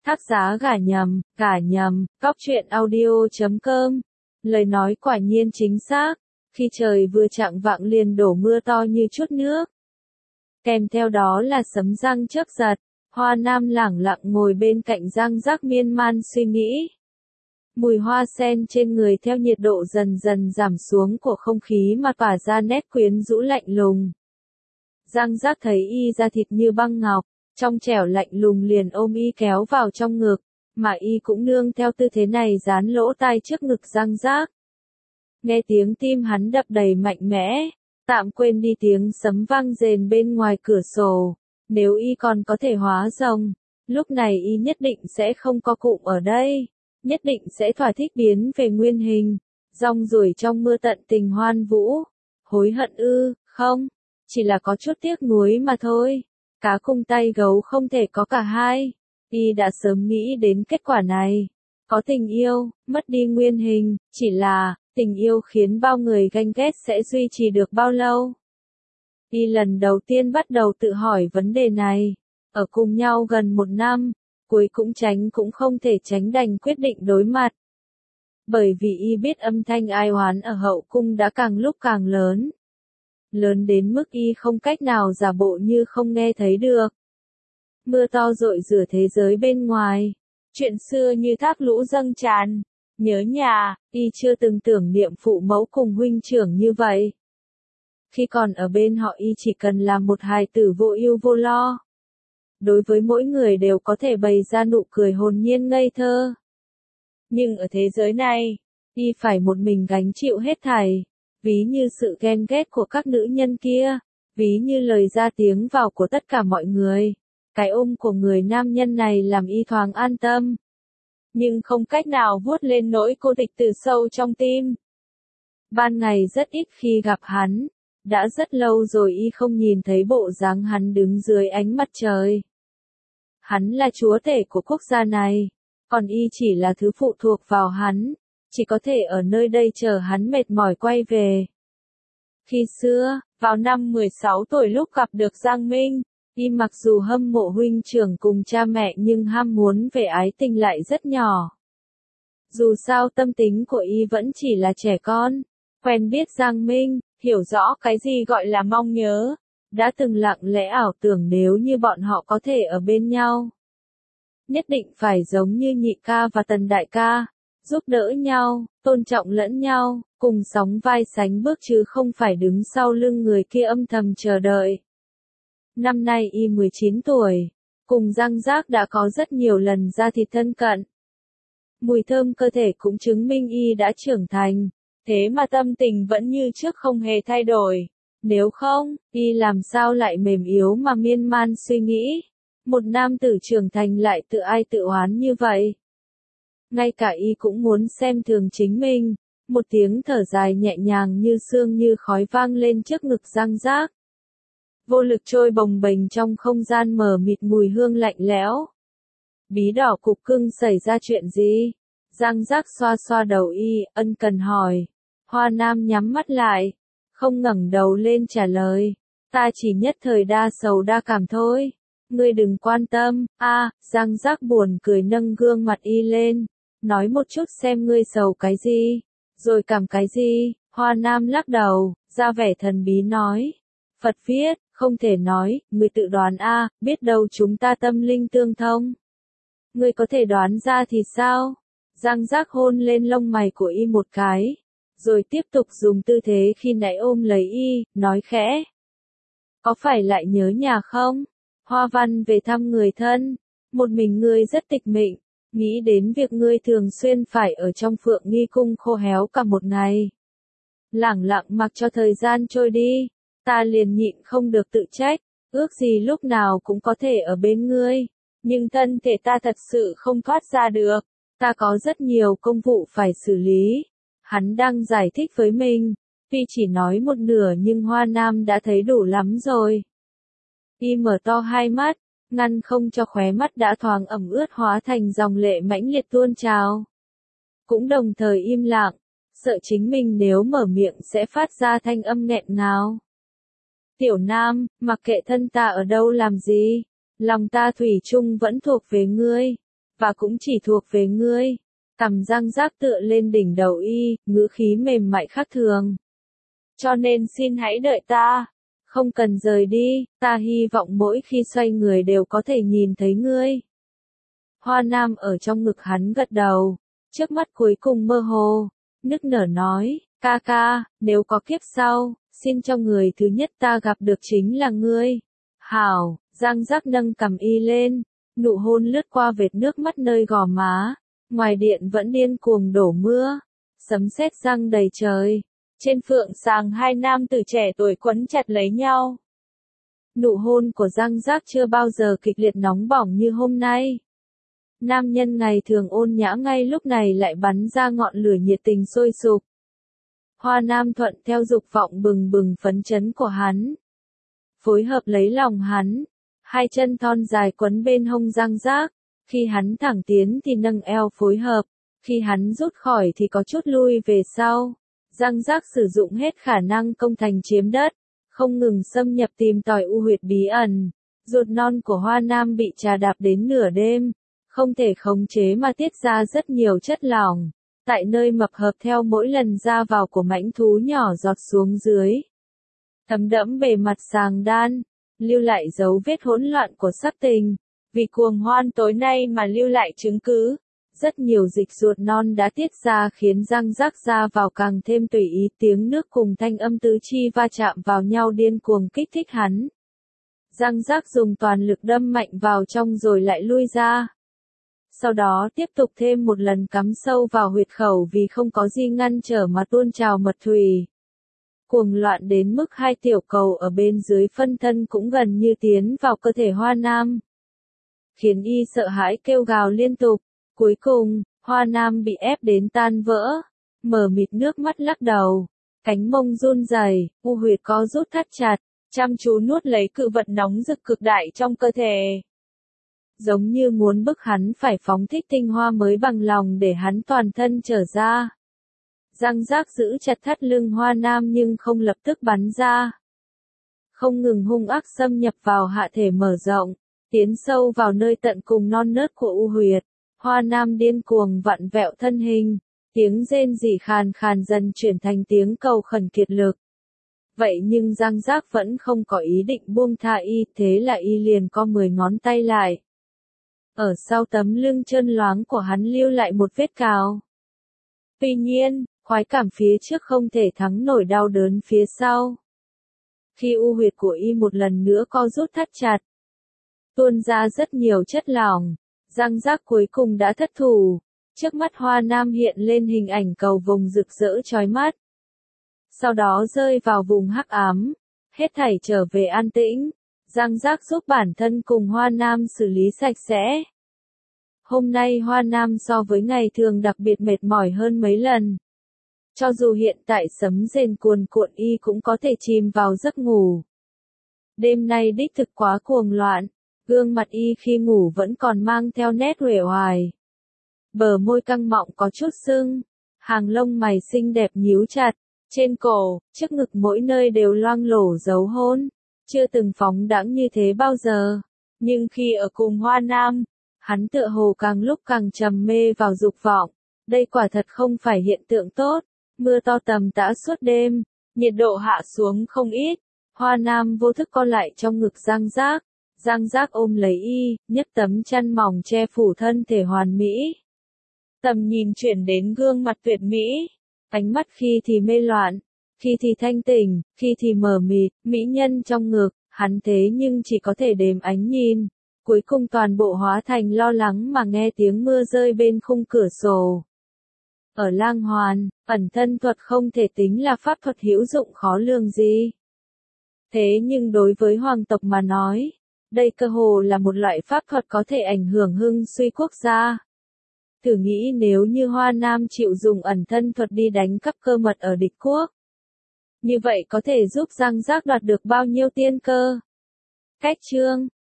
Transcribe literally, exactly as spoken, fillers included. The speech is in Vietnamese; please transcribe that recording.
Tác giá gả nhầm, gả nhầm, Cóc truyện audio chấm com. Lời nói quả nhiên chính xác, khi trời vừa chạng vạng liền đổ mưa to như chút nước. Kèm theo đó là sấm răng chớp giật, Hoa Nam lẳng lặng ngồi bên cạnh Giang Giác miên man suy nghĩ. Mùi hoa sen trên người theo nhiệt độ dần dần giảm xuống của không khí mà tỏa ra nét quyến rũ lạnh lùng. Giang Giác thấy y da thịt như băng ngọc, trong trẻo lạnh lùng liền ôm y kéo vào trong ngực, mà y cũng nương theo tư thế này dán lỗ tai trước ngực Giang Giác. Nghe tiếng tim hắn đập đầy mạnh mẽ, tạm quên đi tiếng sấm vang rền bên ngoài cửa sổ, nếu y còn có thể hóa rồng, lúc này y nhất định sẽ không có cụm ở đây, nhất định sẽ thỏa thích biến về nguyên hình, rong ruổi trong mưa tận tình hoan vũ. Hối hận ư, không, chỉ là có chút tiếc nuối mà thôi. Cá cùng tay gấu không thể có cả hai. Y đã sớm nghĩ đến kết quả này. Có tình yêu, mất đi nguyên hình, chỉ là, tình yêu khiến bao người ganh ghét sẽ duy trì được bao lâu? Y lần đầu tiên bắt đầu tự hỏi vấn đề này. Ở cùng nhau gần một năm, cuối cũng tránh cũng không thể tránh đành quyết định đối mặt. Bởi vì y biết âm thanh ai oán ở hậu cung đã càng lúc càng lớn. Lớn đến mức y không cách nào giả bộ như không nghe thấy được. Mưa to rội rửa thế giới bên ngoài, chuyện xưa như thác lũ dâng tràn, nhớ nhà, y chưa từng tưởng niệm phụ mẫu cùng huynh trưởng như vậy. Khi còn ở bên họ y chỉ cần làm một hài tử vô ưu vô lo. Đối với mỗi người đều có thể bày ra nụ cười hồn nhiên ngây thơ. Nhưng ở thế giới này, y phải một mình gánh chịu hết thảy. Ví như sự ghen ghét của các nữ nhân kia, ví như lời ra tiếng vào của tất cả mọi người. Cái ôm của người nam nhân này làm y thoáng an tâm. Nhưng không cách nào vuốt lên nỗi cô tịch từ sâu trong tim. Ban ngày rất ít khi gặp hắn, đã rất lâu rồi y không nhìn thấy bộ dáng hắn đứng dưới ánh mặt trời. Hắn là chúa tể của quốc gia này, còn y chỉ là thứ phụ thuộc vào hắn. Chỉ có thể ở nơi đây chờ hắn mệt mỏi quay về. Khi xưa, vào năm mười sáu tuổi lúc gặp được Giang Minh, y mặc dù hâm mộ huynh trưởng cùng cha mẹ nhưng ham muốn về ái tình lại rất nhỏ. Dù sao tâm tính của y vẫn chỉ là trẻ con, quen biết Giang Minh, hiểu rõ cái gì gọi là mong nhớ, đã từng lặng lẽ ảo tưởng nếu như bọn họ có thể ở bên nhau. Nhất định phải giống như Nhị ca và Tần đại ca. Giúp đỡ nhau, tôn trọng lẫn nhau, cùng sóng vai sánh bước chứ không phải đứng sau lưng người kia âm thầm chờ đợi. Năm nay y mười chín tuổi, cùng Giang Giác đã có rất nhiều lần ra thịt thân cận. Mùi thơm cơ thể cũng chứng minh y đã trưởng thành, thế mà tâm tình vẫn như trước không hề thay đổi. Nếu không, y làm sao lại mềm yếu mà miên man suy nghĩ. Một nam tử trưởng thành lại tự ai tự oán như vậy. Ngay cả y cũng muốn xem thường chính mình, một tiếng thở dài nhẹ nhàng như sương như khói vang lên trước ngực Giang Giác. Vô lực trôi bồng bềnh trong không gian mờ mịt mùi hương lạnh lẽo. Bí đỏ cục cưng xảy ra chuyện gì? Giang Giác xoa xoa đầu y, ân cần hỏi. Hoa Nam nhắm mắt lại, không ngẩng đầu lên trả lời. Ta chỉ nhất thời đa sầu đa cảm thôi. Ngươi đừng quan tâm. A, à, Giang Giác buồn cười nâng gương mặt y lên. Nói một chút xem ngươi sầu cái gì, rồi cảm cái gì. Hoa Nam lắc đầu, ra vẻ thần bí nói. Phật viết, không thể nói, ngươi tự đoán a, à, biết đâu chúng ta tâm linh tương thông. Ngươi có thể đoán ra thì sao? Giang Giác hôn lên lông mày của y một cái, rồi tiếp tục dùng tư thế khi nãy ôm lấy y, nói khẽ. Có phải lại nhớ nhà không? Hoa Văn về thăm người thân, một mình ngươi rất tịch mịch. Nghĩ đến việc ngươi thường xuyên phải ở trong Phượng Nghi cung khô héo cả một ngày. Lẳng lặng mặc cho thời gian trôi đi, ta liền nhịn không được tự trách, ước gì lúc nào cũng có thể ở bên ngươi, nhưng thân thể ta thật sự không thoát ra được, ta có rất nhiều công vụ phải xử lý. Hắn đang giải thích với mình, tuy chỉ nói một nửa nhưng Hoa Nam đã thấy đủ lắm rồi. Y mở to hai mắt, ngăn không cho khóe mắt đã thoáng ẩm ướt hóa thành dòng lệ mãnh liệt tuôn trào. Cũng đồng thời im lặng, sợ chính mình nếu mở miệng sẽ phát ra thanh âm nghẹn ngào. Tiểu Nam, mặc kệ thân ta ở đâu làm gì, lòng ta thủy chung vẫn thuộc về ngươi. và cũng chỉ thuộc về ngươi. Cằm Giang Giác tựa lên đỉnh đầu y, ngữ khí mềm mại khác thường. Cho nên xin hãy đợi ta. Không cần rời đi, ta hy vọng mỗi khi xoay người đều có thể nhìn thấy ngươi. Hoa Nam ở trong ngực hắn gật đầu, trước mắt cuối cùng mơ hồ, nức nở nói, ca ca, nếu có kiếp sau, xin cho người thứ nhất ta gặp được chính là ngươi. Hảo, Giang Giác nâng cằm y lên, nụ hôn lướt qua vệt nước mắt nơi gò má, ngoài điện vẫn điên cuồng đổ mưa, sấm sét giăng đầy trời. Trên phượng sàng hai nam tử trẻ tuổi quấn chặt lấy nhau. Nụ hôn của Giang Giác chưa bao giờ kịch liệt nóng bỏng như hôm nay. Nam nhân ngày thường ôn nhã ngay lúc này lại bắn ra ngọn lửa nhiệt tình sôi sục. Hoa Nam thuận theo dục vọng bừng bừng phấn chấn của hắn. Phối hợp lấy lòng hắn. Hai chân thon dài quấn bên hông Giang Giác. Khi hắn thẳng tiến thì nâng eo phối hợp. Khi hắn rút khỏi thì có chút lui về sau. Giang Giác sử dụng hết khả năng công thành chiếm đất, không ngừng xâm nhập tìm tòi u huyệt bí ẩn. Ruột non của Hoa Nam bị trà đạp đến nửa đêm, không thể khống chế mà tiết ra rất nhiều chất lỏng. Tại nơi mập hợp theo mỗi lần ra vào của mãnh thú nhỏ giọt xuống dưới. Thấm đẫm bề mặt sàng đan, lưu lại dấu vết hỗn loạn của sắc tình. Vì cuồng hoan tối nay mà lưu lại chứng cứ. Rất nhiều dịch ruột non đã tiết ra khiến Giang Giác ra vào càng thêm tùy ý, tiếng nước cùng thanh âm tứ chi va chạm vào nhau điên cuồng kích thích hắn. Giang Giác dùng toàn lực đâm mạnh vào trong rồi lại lui ra. Sau đó tiếp tục thêm một lần cắm sâu vào huyệt khẩu vì không có gì ngăn trở mà tuôn trào mật thủy. Cuồng loạn đến mức hai tiểu cầu ở bên dưới phân thân cũng gần như tiến vào cơ thể Hoa Nam. Khiến y sợ hãi kêu gào liên tục. Cuối cùng, Hoa Nam bị ép đến tan vỡ, mờ mịt nước mắt lắc đầu, cánh mông run rẩy, u huyệt co rút thắt chặt, chăm chú nuốt lấy cự vật nóng rực cực đại trong cơ thể. Giống như muốn bức hắn phải phóng thích tinh hoa mới bằng lòng để hắn toàn thân trở ra. Giang Giác giữ chặt thắt lưng Hoa Nam nhưng không lập tức bắn ra. Không ngừng hung ác xâm nhập vào hạ thể mở rộng, tiến sâu vào nơi tận cùng non nớt của u huyệt. Hoa Nam điên cuồng vặn vẹo thân hình, tiếng rên rỉ khàn khàn dần chuyển thành tiếng cầu khẩn kiệt lực. Vậy nhưng Giang Giác vẫn không có ý định buông tha y, thế là y liền co mười ngón tay lại. Ở sau tấm lưng trơn loáng của hắn lưu lại một vết cào. Tuy nhiên, khoái cảm phía trước không thể thắng nổi đau đớn phía sau. Khi u huyệt của y một lần nữa co rút thắt chặt, tuôn ra rất nhiều chất lỏng. Giang Giác cuối cùng đã thất thủ, trước mắt Hoa Nam hiện lên hình ảnh cầu vồng rực rỡ chói mắt. Sau đó rơi vào vùng hắc ám, hết thảy trở về an tĩnh, Giang Giác giúp bản thân cùng Hoa Nam xử lý sạch sẽ. Hôm nay Hoa Nam so với ngày thường đặc biệt mệt mỏi hơn mấy lần. Cho dù hiện tại sấm rền cuồn cuộn y cũng có thể chìm vào giấc ngủ. Đêm nay đích thực quá cuồng loạn. Gương mặt y khi ngủ vẫn còn mang theo nét uể oải. Bờ môi căng mọng có chút sưng, hàng lông mày xinh đẹp nhíu chặt, trên cổ, trước ngực mỗi nơi đều loang lổ dấu hôn, chưa từng phóng đãng như thế bao giờ. Nhưng khi ở cùng Hoa Nam, hắn tựa hồ càng lúc càng trầm mê vào dục vọng. Đây quả thật không phải hiện tượng tốt. Mưa to tầm tã suốt đêm, nhiệt độ hạ xuống không ít. Hoa Nam vô thức co lại trong ngực Giang Giác. Giang Giác ôm lấy y, nhấc tấm chăn mỏng che phủ thân thể hoàn mỹ. Tầm nhìn chuyển đến gương mặt tuyệt mỹ, ánh mắt khi thì mê loạn, khi thì thanh tỉnh, khi thì mờ mịt, mỹ nhân trong ngực, hắn thế nhưng chỉ có thể đếm ánh nhìn, cuối cùng toàn bộ hóa thành lo lắng mà nghe tiếng mưa rơi bên khung cửa sổ. Ở Lang Hoàn, ẩn thân thuật không thể tính là pháp thuật hữu dụng khó lường gì. Thế nhưng đối với hoàng tộc mà nói, đây cơ hồ là một loại pháp thuật có thể ảnh hưởng hưng suy quốc gia. Thử nghĩ nếu như Hoa Nam chịu dùng ẩn thân thuật đi đánh cắp cơ mật ở địch quốc. Như vậy có thể giúp Giang Giác đoạt được bao nhiêu tiên cơ? Cách chương